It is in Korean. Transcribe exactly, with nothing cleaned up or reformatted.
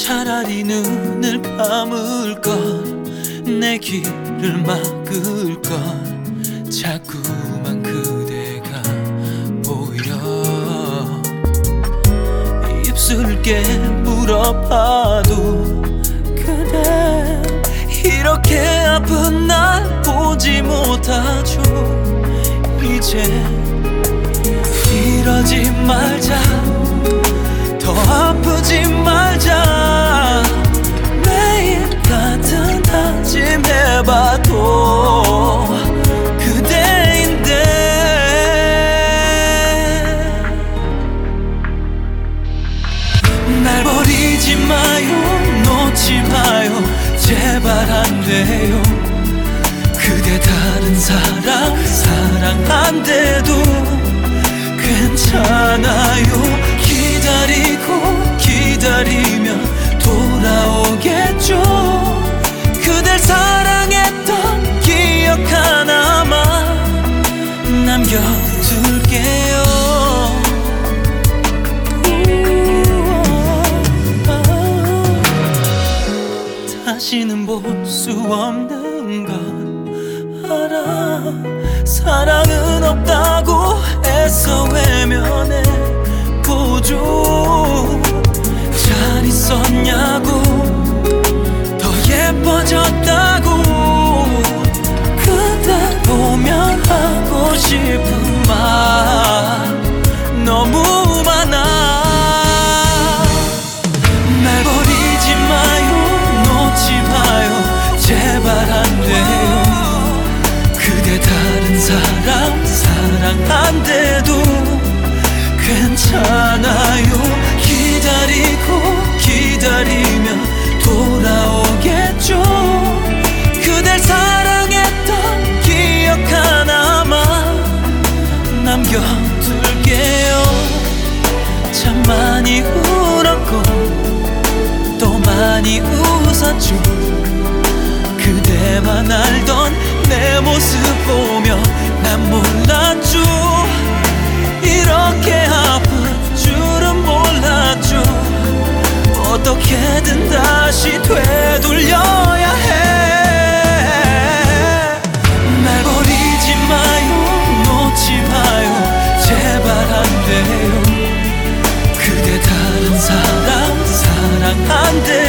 차라리 눈을 감을걸, 내 길을 막을걸. 자꾸만 그대가 보여. 입술을 깨물어봐도 그대 이렇게 아픈 날 보지 못하죠. 이제 이러지 말자, 더 아프지 말자. 매일 같은 다짐해봐도 그대인데. 날 버리지 마요, 놓지 마요, 제발 안 돼요. 그대 다른 사람 사랑한대도 괜찮아요. 기다리고 기다리면 돌아오겠죠. 그댈 사랑했던 기억 하나만 남겨둘게요. 다시는 볼 수 없는 건 알아. 사랑은 없다고 애써 외면해 보죠. 잘 있었냐고, 더 예뻐졌다고. 그대 보면 하고 싶은 말 너무 많아. 날 버리지 마요, 놓지 마요, 제발 안 돼요. 그대 다른 사람 사랑한대도 괜찮아요. 기다리고 기다리면 돌아오겠죠. 그댈 사랑했던 기억 하나만 남겨둘게요. 참 많이 울었고 또 많이 웃었죠. 그대만 알던 내 모습 보며 난 몰랐죠. 이렇게 아플 줄은 몰랐죠. 어떻게든 다시 되돌려야 해. 날 버리지 마요, 놓지 마요, 제발 안 돼요. 그대 다른 사람 사랑한대